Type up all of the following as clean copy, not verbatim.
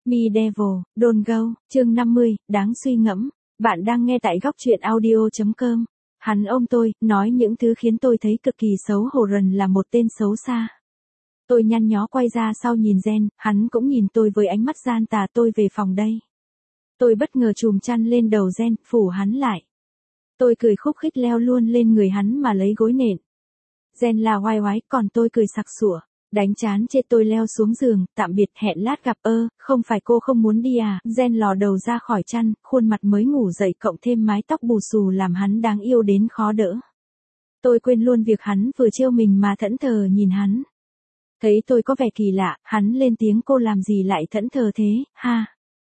Me Devil, Don't Go, chương 50, đáng suy ngẫm. Bạn đang nghe tại góc truyện audio.com. Hắn ôm tôi, nói những thứ khiến tôi thấy cực kỳ xấu hổ. Rần là một tên xấu xa. Tôi nhăn nhó quay ra sau nhìn Jen, hắn cũng nhìn tôi với ánh mắt gian tà. Tôi về phòng đây. Tôi bất ngờ chùm chăn lên đầu Jen, phủ hắn lại. Tôi cười khúc khích leo luôn lên người hắn mà lấy gối nện. Jen là oai oái, còn tôi cười sặc sủa. Đánh chán chê tôi leo xuống giường, tạm biệt, hẹn lát gặp. Không phải cô không muốn đi à? Jen lò đầu ra khỏi chăn, khuôn mặt mới ngủ dậy cộng thêm mái tóc bù xù làm hắn đáng yêu đến khó đỡ. Tôi quên luôn việc hắn vừa trêu mình mà thẫn thờ nhìn hắn. Thấy tôi có vẻ kỳ lạ, hắn lên tiếng, cô làm gì lại thẫn thờ thế, ha?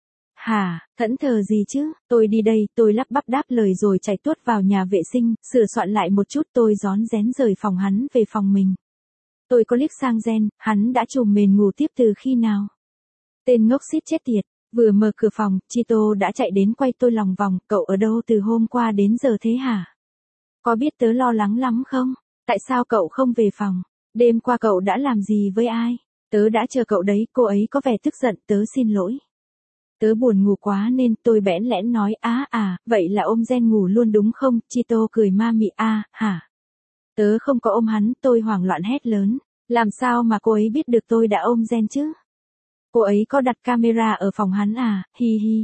Hả, thẫn thờ gì chứ, tôi đi đây, tôi lắp bắp đáp lời rồi chạy tuốt vào nhà vệ sinh, sửa soạn lại một chút. Tôi rón rén rời phòng hắn về phòng mình. Tôi có liếc sang Jen, hắn đã trùm mền ngủ tiếp từ khi nào? Tên ngốc xít chết tiệt, vừa mở cửa phòng, Chito đã chạy đến quay tôi lòng vòng, cậu ở đâu từ hôm qua đến giờ thế hả? Có biết tớ lo lắng lắm không? Tại sao cậu không về phòng? Đêm qua cậu đã làm gì với ai? Tớ đã chờ cậu đấy, cô ấy có vẻ tức giận, tớ xin lỗi. Tớ buồn ngủ quá nên tôi bẽn lẽn nói, vậy là ôm Jen ngủ luôn đúng không? Chito cười ma mị, hả? Tớ không có ôm hắn, tôi hoảng loạn hét lớn. Làm sao mà cô ấy biết được tôi đã ôm Jen chứ? Cô ấy có đặt camera ở phòng hắn à, hi hi.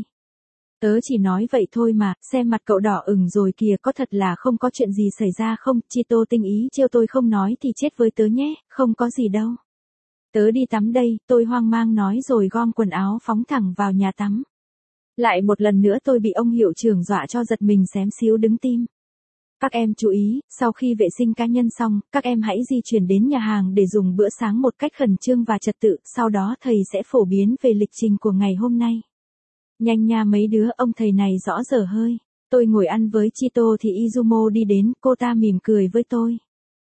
Tớ chỉ nói vậy thôi mà, xem mặt cậu đỏ ửng rồi kìa, có thật là không có chuyện gì xảy ra không? Chito tinh ý trêu tôi, không nói thì chết với tớ nhé, không có gì đâu. Tớ đi tắm đây, tôi hoang mang nói rồi gom quần áo phóng thẳng vào nhà tắm. Lại một lần nữa tôi bị ông hiệu trưởng dọa cho giật mình xém xíu đứng tim. Các em chú ý, sau khi vệ sinh cá nhân xong, các em hãy di chuyển đến nhà hàng để dùng bữa sáng một cách khẩn trương và trật tự, sau đó thầy sẽ phổ biến về lịch trình của ngày hôm nay. Nhanh nha mấy đứa, ông thầy này rõ dở hơi. Tôi ngồi ăn với Chito thì Izumo đi đến, cô ta mỉm cười với tôi.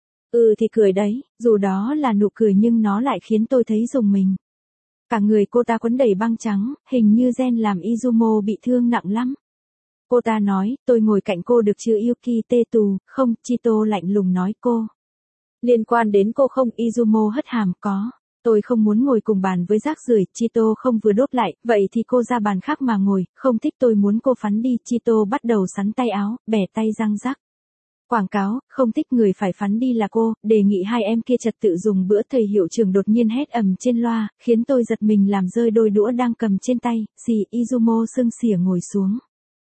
Thì cười đấy, dù đó là nụ cười nhưng nó lại khiến tôi thấy rùng mình. Cả người cô ta quấn đầy băng trắng, hình như Jen làm Izumo bị thương nặng lắm. Cô ta nói, tôi ngồi cạnh cô được chứ Yuki Tetu, không, Chito lạnh lùng nói cô. Liên quan đến cô không? Izumo hất hàm, có. Tôi không muốn ngồi cùng bàn với rác rưởi, Chito không vừa đốt lại, vậy thì cô ra bàn khác mà ngồi, không thích tôi muốn cô phắn đi. Chito bắt đầu sắn tay áo, bẻ tay răng rắc. Quảng cáo, không thích người phải phắn đi là cô, đề nghị hai em kia trật tự dùng bữa. Thầy hiệu trưởng đột nhiên hét ầm trên loa, khiến tôi giật mình làm rơi đôi đũa đang cầm trên tay. Xì, Izumo sưng xỉa ngồi xuống.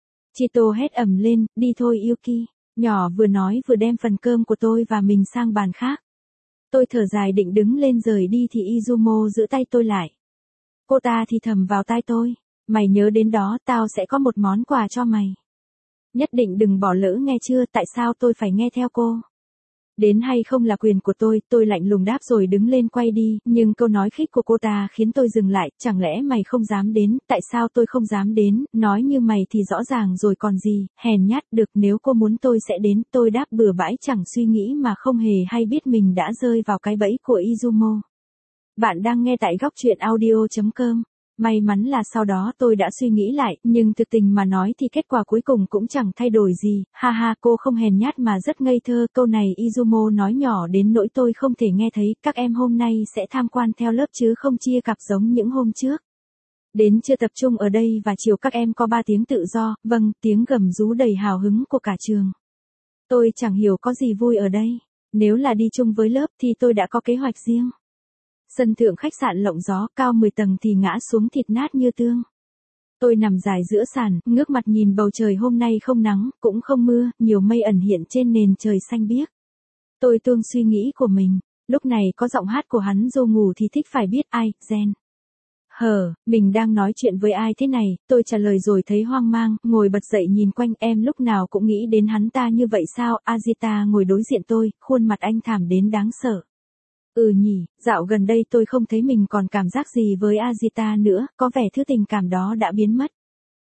Chito hét ầm lên, đi thôi Yuki. Nhỏ vừa nói vừa đem phần cơm của tôi và mình sang bàn khác. Tôi thở dài định đứng lên rời đi thì Izumo giữ tay tôi lại. Cô ta thì thầm vào tai tôi. Mày nhớ đến đó, tao sẽ có một món quà cho mày. Nhất định đừng bỏ lỡ nghe chưa? Tại sao tôi phải nghe theo cô? Đến hay không là quyền của tôi lạnh lùng đáp rồi đứng lên quay đi, nhưng câu nói khích của cô ta khiến tôi dừng lại. Chẳng lẽ mày không dám đến? Tại sao tôi không dám đến? Nói như mày thì rõ ràng rồi còn gì, hèn nhát. Được, nếu cô muốn tôi sẽ đến. Tôi đáp bừa bãi chẳng suy nghĩ mà không hề hay biết mình đã rơi vào cái bẫy của Izumo. Bạn đang nghe tại góc truyện audio.com. May mắn là sau đó tôi đã suy nghĩ lại, nhưng thực tình mà nói thì kết quả cuối cùng cũng chẳng thay đổi gì. Ha ha, cô không hèn nhát mà rất ngây thơ. Câu này Izumo nói nhỏ đến nỗi tôi không thể nghe thấy. Các em hôm nay sẽ tham quan theo lớp chứ không chia cặp giống những hôm trước. Đến chưa tập trung ở đây và chiều các em có 3 tiếng tự do. Vâng, tiếng gầm rú đầy hào hứng của cả trường. Tôi chẳng hiểu có gì vui ở đây. Nếu là đi chung với lớp thì tôi đã có kế hoạch riêng. Sân thượng khách sạn lộng gió, cao 10 tầng thì ngã xuống thịt nát như tương. Tôi nằm dài giữa sàn, ngước mặt nhìn bầu trời. Hôm nay không nắng, cũng không mưa, nhiều mây ẩn hiện trên nền trời xanh biếc. Tôi tuông suy nghĩ của mình. Lúc này có giọng hát của hắn dô ngủ thì thích phải biết ai, Jen. Mình đang nói chuyện với ai thế này? Tôi trả lời rồi thấy hoang mang, ngồi bật dậy nhìn quanh. Em lúc nào cũng nghĩ đến hắn ta như vậy sao? Azita ngồi đối diện tôi, khuôn mặt anh thảm đến đáng sợ. Nhỉ, dạo gần đây tôi không thấy mình còn cảm giác gì với Azita nữa, có vẻ thứ tình cảm đó đã biến mất.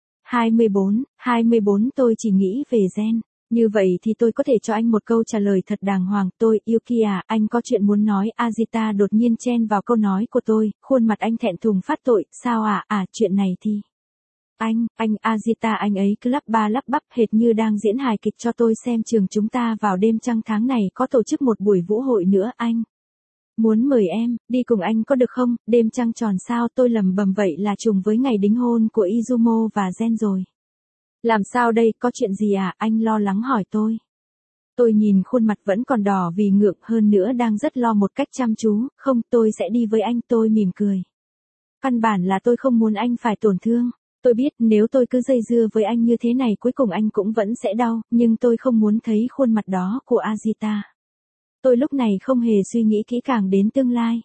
24, tôi chỉ nghĩ về Jen. Như vậy thì tôi có thể cho anh một câu trả lời thật đàng hoàng. Yuki à, anh có chuyện muốn nói. Azita đột nhiên chen vào câu nói của tôi, khuôn mặt anh thẹn thùng phát tội. Sao chuyện này thì... Anh Azita, anh ấy cứ lắp ba lắp bắp hệt như đang diễn hài kịch cho tôi xem. Trường chúng ta vào đêm trăng tháng này có tổ chức một buổi vũ hội nữa anh. Muốn mời em, đi cùng anh có được không, đêm trăng tròn sao, tôi lầm bầm vậy là trùng với ngày đính hôn của Izumo và Gen rồi. Làm sao đây, có chuyện gì à, anh lo lắng hỏi tôi. Tôi nhìn khuôn mặt vẫn còn đỏ vì ngượng hơn nữa đang rất lo một cách chăm chú, không, tôi sẽ đi với anh, tôi mỉm cười. Căn bản là tôi không muốn anh phải tổn thương. Tôi biết nếu tôi cứ dây dưa với anh như thế này cuối cùng anh cũng vẫn sẽ đau, nhưng tôi không muốn thấy khuôn mặt đó của Azita. Tôi lúc này không hề suy nghĩ kỹ càng đến tương lai.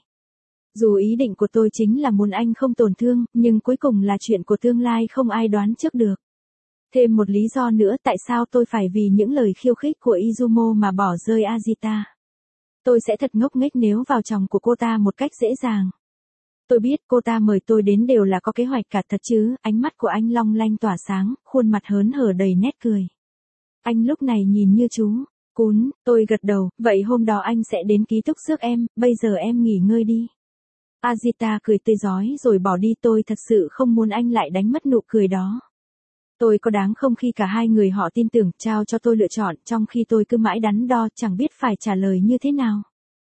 Dù ý định của tôi chính là muốn anh không tổn thương, nhưng cuối cùng là chuyện của tương lai không ai đoán trước được. Thêm một lý do nữa tại sao tôi phải vì những lời khiêu khích của Izumo mà bỏ rơi Azita. Tôi sẽ thật ngốc nghếch nếu vào chồng của cô ta một cách dễ dàng. Tôi biết cô ta mời tôi đến đều là có kế hoạch cả thật chứ, ánh mắt của anh long lanh tỏa sáng, khuôn mặt hớn hở đầy nét cười. Anh lúc này nhìn như chú cún, tôi gật đầu, vậy hôm đó anh sẽ đến ký túc xước em, bây giờ em nghỉ ngơi đi. Azita cười tươi rói rồi bỏ đi, tôi thật sự không muốn anh lại đánh mất nụ cười đó. Tôi có đáng không khi cả hai người họ tin tưởng trao cho tôi lựa chọn trong khi tôi cứ mãi đắn đo chẳng biết phải trả lời như thế nào.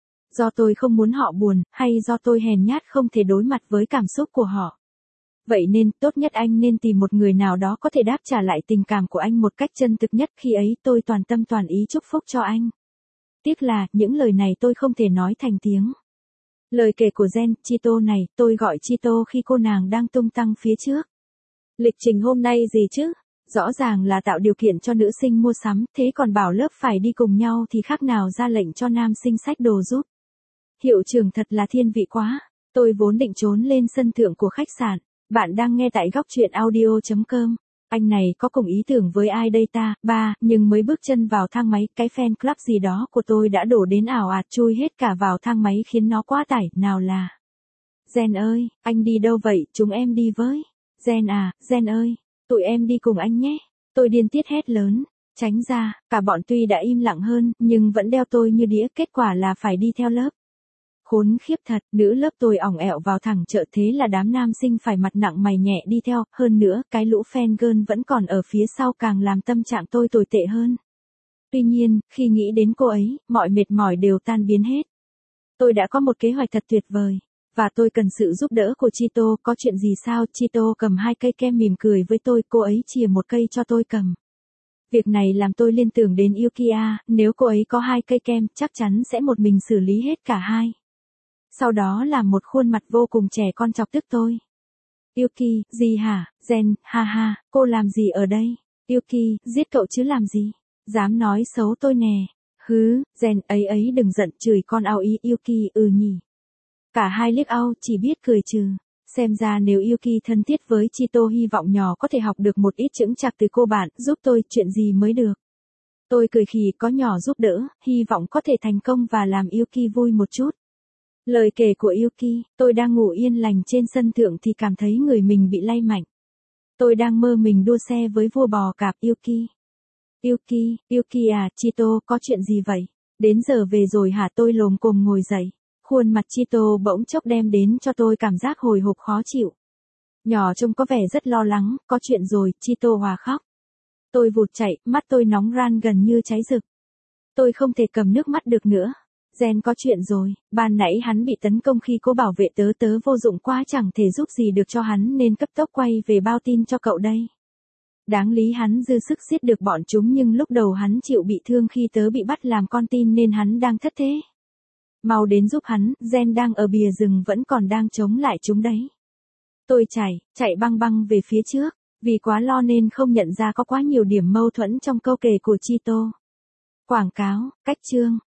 Do tôi không muốn họ buồn, hay do tôi hèn nhát không thể đối mặt với cảm xúc của họ. Vậy nên, tốt nhất anh nên tìm một người nào đó có thể đáp trả lại tình cảm của anh một cách chân thực nhất, khi ấy tôi toàn tâm toàn ý chúc phúc cho anh. Tiếc là, những lời này tôi không thể nói thành tiếng. Lời kể của Gen, Chito này, tôi gọi Chito khi cô nàng đang tung tăng phía trước. Lịch trình hôm nay gì chứ? Rõ ràng là tạo điều kiện cho nữ sinh mua sắm, thế còn bảo lớp phải đi cùng nhau thì khác nào ra lệnh cho nam sinh xách đồ giúp. Hiệu trưởng thật là thiên vị quá. Tôi vốn định trốn lên sân thượng của khách sạn. Bạn đang nghe tại góc truyện audio.com. Anh này có cùng ý tưởng với ai đây ta? Nhưng mới bước chân vào thang máy, cái fan club gì đó của tôi đã đổ đến ảo ạt chui hết cả vào thang máy khiến nó quá tải. Nào là Gen ơi, anh đi đâu vậy? Chúng em đi với. Gen à, Gen ơi, tụi em đi cùng anh nhé. Tôi điên tiết hét lớn. Tránh ra, cả bọn tuy đã im lặng hơn, nhưng vẫn đeo tôi như đĩa, kết quả là phải đi theo lớp. Khốn khiếp thật, nữ lớp tôi ỏng ẹo vào thẳng chợ, thế là đám nam sinh phải mặt nặng mày nhẹ đi theo, hơn nữa, cái lũ fan girl vẫn còn ở phía sau càng làm tâm trạng tôi tồi tệ hơn. Tuy nhiên, khi nghĩ đến cô ấy, mọi mệt mỏi đều tan biến hết. Tôi đã có một kế hoạch thật tuyệt vời, và tôi cần sự giúp đỡ của Chito. Có chuyện gì sao? Chito cầm 2 cây kem mỉm cười với tôi, cô ấy chìa một cây cho tôi cầm. Việc này làm tôi liên tưởng đến Yukiya, nếu cô ấy có 2 cây kem, chắc chắn sẽ một mình xử lý hết cả hai. Sau đó là một khuôn mặt vô cùng trẻ con chọc tức tôi. Yuki, gì hả? Gen, ha ha, cô làm gì ở đây? Yuki, giết cậu chứ làm gì? Dám nói xấu tôi nè. Hứ, Gen, ấy đừng giận, chửi con ao ý. Yuki, nhỉ. Cả hai liếc ao, chỉ biết cười trừ. Xem ra nếu Yuki thân thiết với Chito, hy vọng nhỏ có thể học được một ít chững chạc từ cô bạn, giúp tôi, chuyện gì mới được. Tôi cười khì, có nhỏ giúp đỡ, hy vọng có thể thành công và làm Yuki vui một chút. Lời kể của Yuki, tôi đang ngủ yên lành trên sân thượng thì cảm thấy người mình bị lay mạnh. Tôi đang mơ mình đua xe với vua bò cạp. Yuki à, Chito, có chuyện gì vậy? Đến giờ về rồi hả? Tôi lồm cồm ngồi dậy. Khuôn mặt Chito bỗng chốc đem đến cho tôi cảm giác hồi hộp khó chịu. Nhỏ trông có vẻ rất lo lắng, có chuyện rồi, Chito hòa khóc. Tôi vụt chạy, mắt tôi nóng ran gần như cháy rực. Tôi không thể cầm nước mắt được nữa. Gen có chuyện rồi, ban nãy hắn bị tấn công khi cố bảo vệ tớ vô dụng quá chẳng thể giúp gì được cho hắn nên cấp tốc quay về bao tin cho cậu đây. Đáng lý hắn dư sức giết được bọn chúng nhưng lúc đầu hắn chịu bị thương khi tớ bị bắt làm con tin nên hắn đang thất thế. Mau đến giúp hắn, Gen đang ở bìa rừng vẫn còn đang chống lại chúng đấy. Tôi chạy băng băng về phía trước, vì quá lo nên không nhận ra có quá nhiều điểm mâu thuẫn trong câu kể của Chito. Quảng cáo, cách chương.